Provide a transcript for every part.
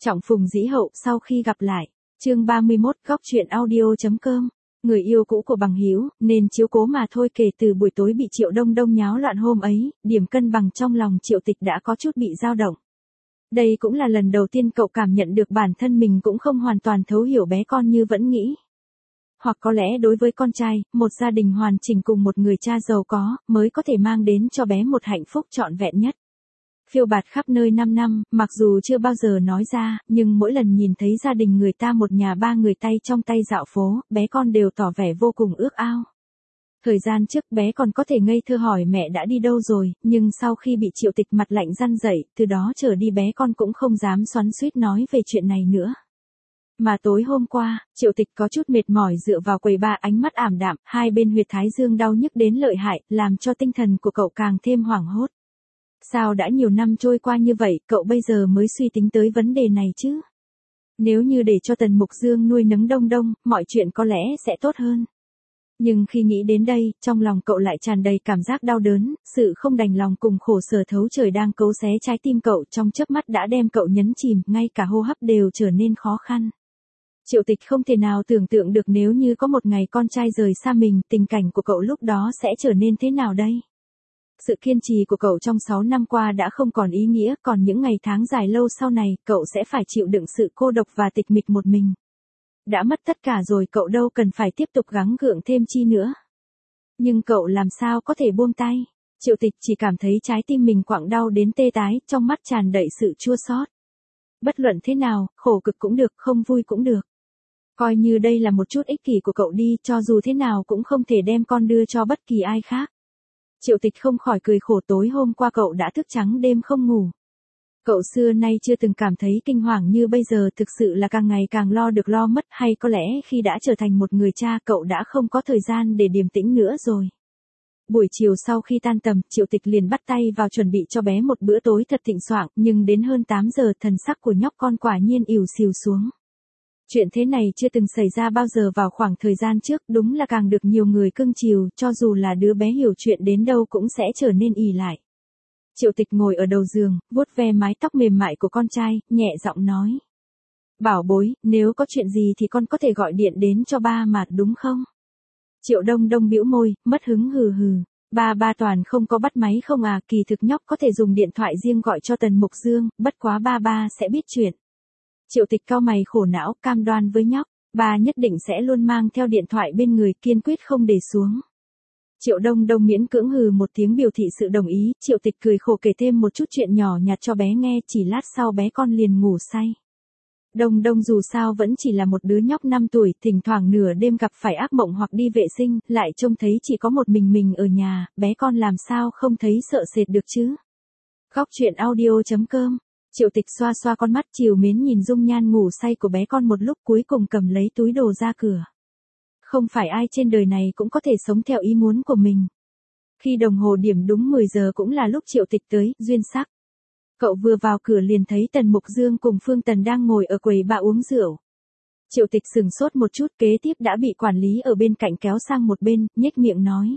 Trọng phùng dĩ hậu sau khi gặp lại. Chương 31 góc truyện audio.com. Người yêu cũ của bằng hữu nên chiếu cố mà thôi. Kể từ buổi tối bị Triệu Đông Đông nháo loạn hôm ấy, điểm cân bằng trong lòng Triệu Tịch đã có chút bị dao động. Đây cũng là lần đầu tiên cậu cảm nhận được bản thân mình cũng không hoàn toàn thấu hiểu bé con như vẫn nghĩ. Hoặc có lẽ đối với con trai, một gia đình hoàn chỉnh cùng một người cha giàu có, mới có thể mang đến cho bé một hạnh phúc trọn vẹn nhất. Phiêu bạt khắp nơi 5 năm, mặc dù chưa bao giờ nói ra, nhưng mỗi lần nhìn thấy gia đình người ta một nhà ba người tay trong tay dạo phố, bé con đều tỏ vẻ vô cùng ước ao. Thời gian trước bé còn có thể ngây thơ hỏi mẹ đã đi đâu rồi, nhưng sau khi bị Triệu Tịch mặt lạnh răn dậy, từ đó trở đi bé con cũng không dám xoắn xuýt nói về chuyện này nữa. Mà tối hôm qua, Triệu Tịch có chút mệt mỏi dựa vào quầy bar, ánh mắt ảm đạm, hai bên huyệt thái dương đau nhức đến lợi hại, làm cho tinh thần của cậu càng thêm hoảng hốt. Sao đã nhiều năm trôi qua như vậy, cậu bây giờ mới suy tính tới vấn đề này chứ? Nếu như để cho Tần Mục Dương nuôi nấng Đông Đông, mọi chuyện có lẽ sẽ tốt hơn. Nhưng khi nghĩ đến đây, trong lòng cậu lại tràn đầy cảm giác đau đớn, sự không đành lòng cùng khổ sở thấu trời đang cấu xé trái tim cậu trong chớp mắt đã đem cậu nhấn chìm, ngay cả hô hấp đều trở nên khó khăn. Triệu Tịch không thể nào tưởng tượng được nếu như có một ngày con trai rời xa mình, tình cảnh của cậu lúc đó sẽ trở nên thế nào đây? Sự kiên trì của cậu trong 6 năm qua đã không còn ý nghĩa, còn những ngày tháng dài lâu sau này, cậu sẽ phải chịu đựng sự cô độc và tịch mịch một mình. Đã mất tất cả rồi, cậu đâu cần phải tiếp tục gắng gượng thêm chi nữa. Nhưng cậu làm sao có thể buông tay? Triệu Tịch chỉ cảm thấy trái tim mình quặn đau đến tê tái, trong mắt tràn đầy sự chua xót. Bất luận thế nào, khổ cực cũng được, không vui cũng được. Coi như đây là một chút ích kỷ của cậu đi, cho dù thế nào cũng không thể đem con đưa cho bất kỳ ai khác. Triệu Tịch không khỏi cười khổ, tối hôm qua cậu đã thức trắng đêm không ngủ. Cậu xưa nay chưa từng cảm thấy kinh hoàng như bây giờ, thực sự là càng ngày càng lo được lo mất, hay có lẽ khi đã trở thành một người cha cậu đã không có thời gian để điềm tĩnh nữa rồi. Buổi chiều sau khi tan tầm, Triệu Tịch liền bắt tay vào chuẩn bị cho bé một bữa tối thật thịnh soạn, nhưng đến hơn 8 giờ thần sắc của nhóc con quả nhiên ỉu xìu xuống. Chuyện thế này chưa từng xảy ra bao giờ vào khoảng thời gian trước, đúng là càng được nhiều người cưng chiều, cho dù là đứa bé hiểu chuyện đến đâu cũng sẽ trở nên ỷ lại. Triệu Tịch ngồi ở đầu giường, vuốt ve mái tóc mềm mại của con trai, nhẹ giọng nói. Bảo bối, nếu có chuyện gì thì con có thể gọi điện đến cho ba mà, đúng không? Triệu Đông Đông bĩu môi, mất hứng hừ hừ. Ba toàn không có bắt máy không à, kỳ thực nhóc có thể dùng điện thoại riêng gọi cho Tần Mục Dương, bất quá ba sẽ biết chuyện. Triệu Tịch cau mày khổ não, cam đoan với nhóc, ba nhất định sẽ luôn mang theo điện thoại bên người, kiên quyết không để xuống. Triệu Đông Đông miễn cưỡng hừ một tiếng biểu thị sự đồng ý, Triệu Tịch cười khổ kể thêm một chút chuyện nhỏ nhặt cho bé nghe, chỉ lát sau bé con liền ngủ say. Đông Đông dù sao vẫn chỉ là một đứa nhóc 5 tuổi, thỉnh thoảng nửa đêm gặp phải ác mộng hoặc đi vệ sinh, lại trông thấy chỉ có một mình ở nhà, bé con làm sao không thấy sợ sệt được chứ. Góc truyện audio.com. Triệu Tịch xoa xoa con mắt trìu mến nhìn dung nhan ngủ say của bé con một lúc, cuối cùng cầm lấy túi đồ ra cửa. Không phải ai trên đời này cũng có thể sống theo ý muốn của mình. Khi đồng hồ điểm đúng 10 giờ cũng là lúc Triệu Tịch tới, duyên sắc. Cậu vừa vào cửa liền thấy Tần Mục Dương cùng Phương Tần đang ngồi ở quầy bar uống rượu. Triệu Tịch sửng sốt một chút, kế tiếp đã bị quản lý ở bên cạnh kéo sang một bên, nhếch miệng nói.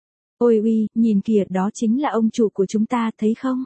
Ôi uy, nhìn kìa, đó chính là ông chủ của chúng ta, thấy không?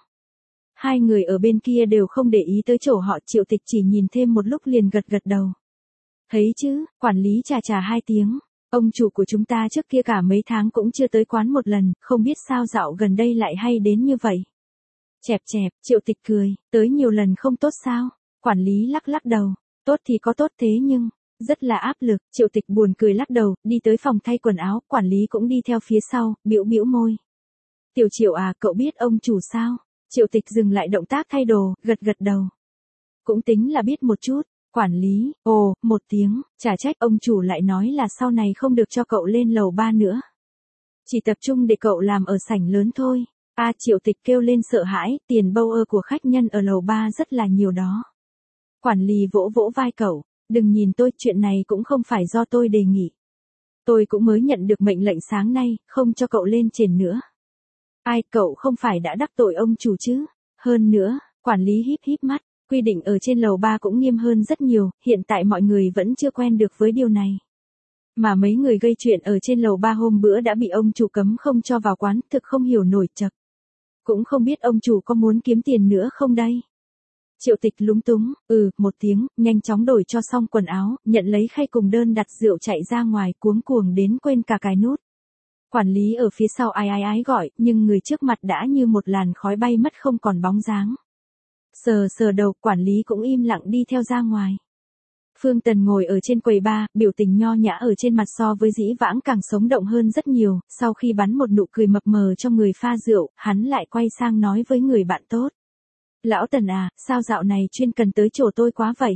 Hai người ở bên kia đều không để ý tới chỗ họ, Triệu Tịch chỉ nhìn thêm một lúc liền gật đầu. Thấy chứ, quản lý chà 2 tiếng, ông chủ của chúng ta trước kia cả mấy tháng cũng chưa tới quán một lần, không biết sao dạo gần đây lại hay đến như vậy. Chẹp, Triệu Tịch cười, tới nhiều lần không tốt sao? Quản lý lắc đầu, tốt thì có tốt thế nhưng, rất là áp lực, Triệu Tịch buồn cười lắc đầu, đi tới phòng thay quần áo, quản lý cũng đi theo phía sau, bĩu môi. Tiểu Triệu à, cậu biết ông chủ sao? Triệu Tịch dừng lại động tác thay đồ, gật đầu. Cũng tính là biết một chút, quản lý, ồ, một tiếng, chả trách ông chủ lại nói là sau này không được cho cậu lên lầu 3 nữa. Chỉ tập trung để cậu làm ở sảnh lớn thôi. Triệu Tịch kêu lên sợ hãi, tiền bâu ơ của khách nhân ở lầu 3 rất là nhiều đó. Quản lý vỗ vai cậu, đừng nhìn tôi, chuyện này cũng không phải do tôi đề nghị. Tôi cũng mới nhận được mệnh lệnh sáng nay, không cho cậu lên trên nữa. Cậu không phải đã đắc tội ông chủ chứ? Hơn nữa, quản lý híp mắt, quy định ở trên lầu 3 cũng nghiêm hơn rất nhiều, hiện tại mọi người vẫn chưa quen được với điều này. Mà mấy người gây chuyện ở trên lầu 3 hôm bữa đã bị ông chủ cấm không cho vào quán, thực không hiểu nổi chậc. Cũng không biết ông chủ có muốn kiếm tiền nữa không đây? Triệu Tịch lúng túng, một tiếng, nhanh chóng đổi cho xong quần áo, nhận lấy khay cùng đơn đặt rượu chạy ra ngoài cuống cuồng đến quên cả cái nút. Quản lý ở phía sau ái ái ái gọi, nhưng người trước mặt đã như một làn khói bay mất không còn bóng dáng. Sờ sờ đầu, quản lý cũng im lặng đi theo ra ngoài. Phương Tần ngồi ở trên quầy bar, biểu tình nho nhã ở trên mặt so với dĩ vãng càng sống động hơn rất nhiều, sau khi bắn một nụ cười mập mờ cho người pha rượu, hắn lại quay sang nói với người bạn tốt. Lão Tần à, sao dạo này chuyên cần tới chỗ tôi quá vậy?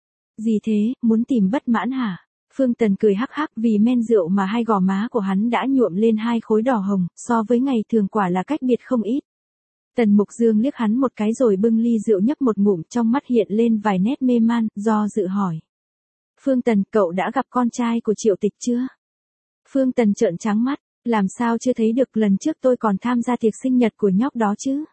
Gì thế, muốn tìm bất mãn hả? Phương Tần cười hắc hắc vì men rượu mà hai gò má của hắn đã nhuộm lên hai khối đỏ hồng, so với ngày thường quả là cách biệt không ít. Tần Mục Dương liếc hắn một cái rồi bưng ly rượu nhấp một ngụm, trong mắt hiện lên vài nét mê man, do dự hỏi. Phương Tần, cậu đã gặp con trai của Triệu Tịch chưa? Phương Tần trợn trắng mắt, làm sao chưa thấy được, lần trước tôi còn tham gia tiệc sinh nhật của nhóc đó chứ.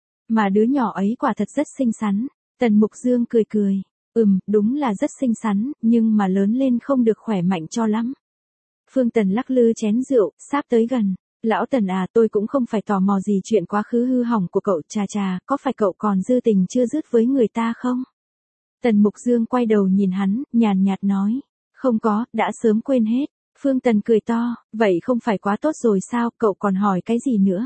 Mà đứa nhỏ ấy quả thật rất xinh xắn. Tần Mục Dương cười cười. Đúng là rất xinh xắn, nhưng mà lớn lên không được khỏe mạnh cho lắm. Phương Tần lắc lư chén rượu, sáp tới gần. Lão Tần à, tôi cũng không phải tò mò gì chuyện quá khứ hư hỏng của cậu, chà, có phải cậu còn dư tình chưa dứt với người ta không? Tần Mục Dương quay đầu nhìn hắn, nhàn nhạt nói. Không có, đã sớm quên hết. Phương Tần cười to, vậy không phải quá tốt rồi sao, cậu còn hỏi cái gì nữa?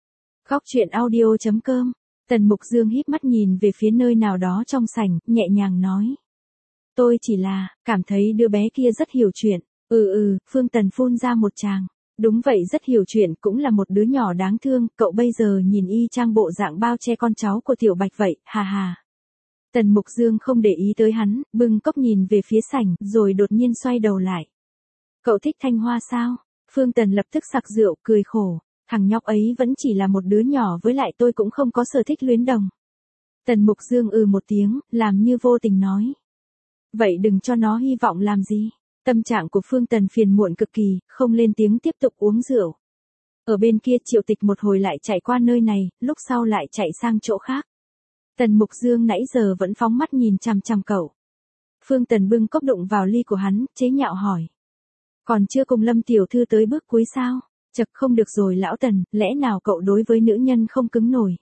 Góc truyện audio.com. Tần Mục Dương híp mắt nhìn về phía nơi nào đó trong sảnh, nhẹ nhàng nói. Tôi chỉ là, cảm thấy đứa bé kia rất hiểu chuyện. Phương Tần phun ra một tràng. Đúng vậy, rất hiểu chuyện, cũng là một đứa nhỏ đáng thương, cậu bây giờ nhìn y chang bộ dạng bao che con cháu của Tiểu Bạch vậy, hà hà. Tần Mục Dương không để ý tới hắn, bưng cốc nhìn về phía sảnh, rồi đột nhiên xoay đầu lại. Cậu thích Thanh Hoa sao? Phương Tần lập tức sặc rượu, cười khổ. Thằng nhóc ấy vẫn chỉ là một đứa nhỏ, với lại tôi cũng không có sở thích luyến đồng. Tần Mục Dương một tiếng, làm như vô tình nói. Vậy đừng cho nó hy vọng làm gì. Tâm trạng của Phương Tần phiền muộn cực kỳ, không lên tiếng tiếp tục uống rượu. Ở bên kia Triệu Tịch một hồi lại chạy qua nơi này, lúc sau lại chạy sang chỗ khác. Tần Mục Dương nãy giờ vẫn phóng mắt nhìn chằm chằm cậu. Phương Tần bưng cốc đụng vào ly của hắn, chế nhạo hỏi. Còn chưa cùng Lâm tiểu thư tới bước cuối sao? Chật, không được rồi lão Tần, lẽ nào cậu đối với nữ nhân không cứng nổi?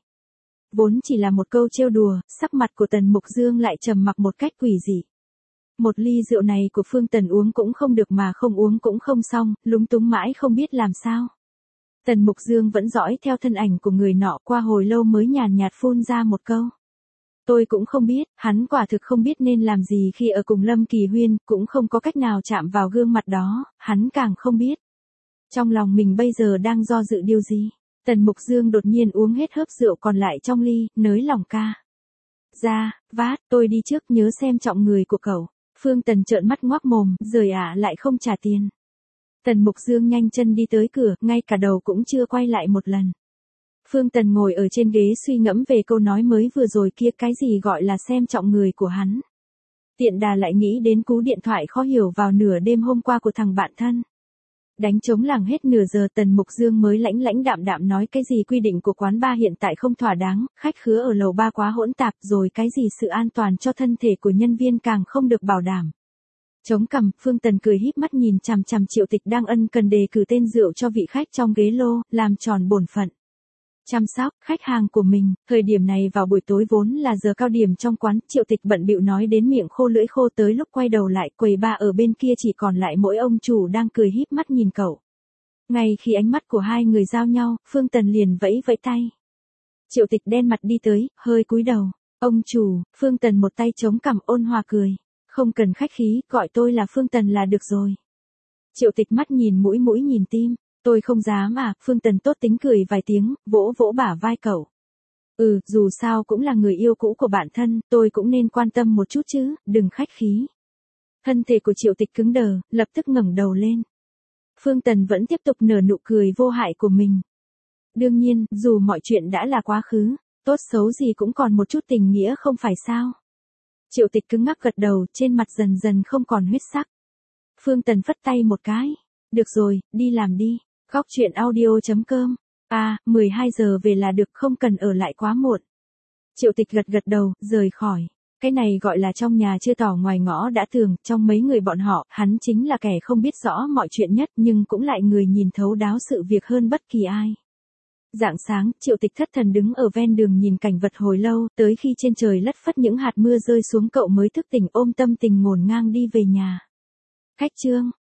Vốn chỉ là một câu trêu đùa, sắc mặt của Tần Mục Dương lại trầm mặc một cách quỷ dị. Một ly rượu này của Phương Tần uống cũng không được mà không uống cũng không xong, lúng túng mãi không biết làm sao. Tần Mục Dương vẫn dõi theo thân ảnh của người nọ, qua hồi lâu mới nhàn nhạt phun ra một câu. Tôi cũng không biết, hắn quả thực không biết nên làm gì khi ở cùng Lâm Kỳ Huyên, cũng không có cách nào chạm vào gương mặt đó, hắn càng không biết. Trong lòng mình bây giờ đang do dự điều gì? Tần Mục Dương đột nhiên uống hết hớp rượu còn lại trong ly, nới lòng ca. Vát, tôi đi trước, nhớ xem trọng người của cậu. Phương Tần trợn mắt ngoác mồm, rời lại không trả tiền. Tần Mục Dương nhanh chân đi tới cửa, ngay cả đầu cũng chưa quay lại một lần. Phương Tần ngồi ở trên ghế suy ngẫm về câu nói mới vừa rồi kia, cái gì gọi là xem trọng người của hắn. Tiện đà lại nghĩ đến cú điện thoại khó hiểu vào nửa đêm hôm qua của thằng bạn thân. Đánh trống làng hết nửa giờ Tần Mục Dương mới lãnh đạm đạm nói cái gì quy định của quán bar hiện tại không thỏa đáng, khách khứa ở lầu ba quá hỗn tạp, rồi cái gì sự an toàn cho thân thể của nhân viên càng không được bảo đảm. Chống cằm, Phương Tần cười híp mắt nhìn chằm chằm Triệu Tịch đang ân cần đề cử tên rượu cho vị khách trong ghế lô, làm tròn bổn phận. Chăm sóc khách hàng của mình, thời điểm này vào buổi tối vốn là giờ cao điểm trong quán, Triệu Tịch bận bịu nói đến miệng khô lưỡi khô, tới lúc quay đầu lại quầy bar ở bên kia chỉ còn lại mỗi ông chủ đang cười híp mắt nhìn cậu. Ngay khi ánh mắt của hai người giao nhau, Phương Tần liền vẫy vẫy tay. Triệu Tịch đen mặt đi tới, hơi cúi đầu. Ông chủ, Phương Tần một tay chống cằm ôn hòa cười. Không cần khách khí, gọi tôi là Phương Tần là được rồi. Triệu Tịch mắt nhìn mũi nhìn tim. Tôi không dám à, Phương Tần tốt tính cười vài tiếng, vỗ vỗ bả vai cậu. Dù sao cũng là người yêu cũ của bạn thân, tôi cũng nên quan tâm một chút chứ, đừng khách khí. Thân thể của Triệu Tịch cứng đờ, lập tức ngẩng đầu lên. Phương Tần vẫn tiếp tục nở nụ cười vô hại của mình. Đương nhiên, dù mọi chuyện đã là quá khứ, tốt xấu gì cũng còn một chút tình nghĩa không phải sao. Triệu Tịch cứng ngắc gật đầu, trên mặt dần dần không còn huyết sắc. Phương Tần phất tay một cái. Được rồi, đi làm đi. Góc truyện audio.com. 12 giờ về là được, không cần ở lại quá muộn. Triệu Tịch gật đầu, rời khỏi. Cái này gọi là trong nhà chưa tỏ ngoài ngõ đã tường, trong mấy người bọn họ, hắn chính là kẻ không biết rõ mọi chuyện nhất nhưng cũng lại người nhìn thấu đáo sự việc hơn bất kỳ ai. Rạng sáng, Triệu Tịch thất thần đứng ở ven đường nhìn cảnh vật hồi lâu, tới khi trên trời lất phất những hạt mưa rơi xuống cậu mới thức tỉnh ôm tâm tình ngổn ngang đi về nhà. Khách Trương,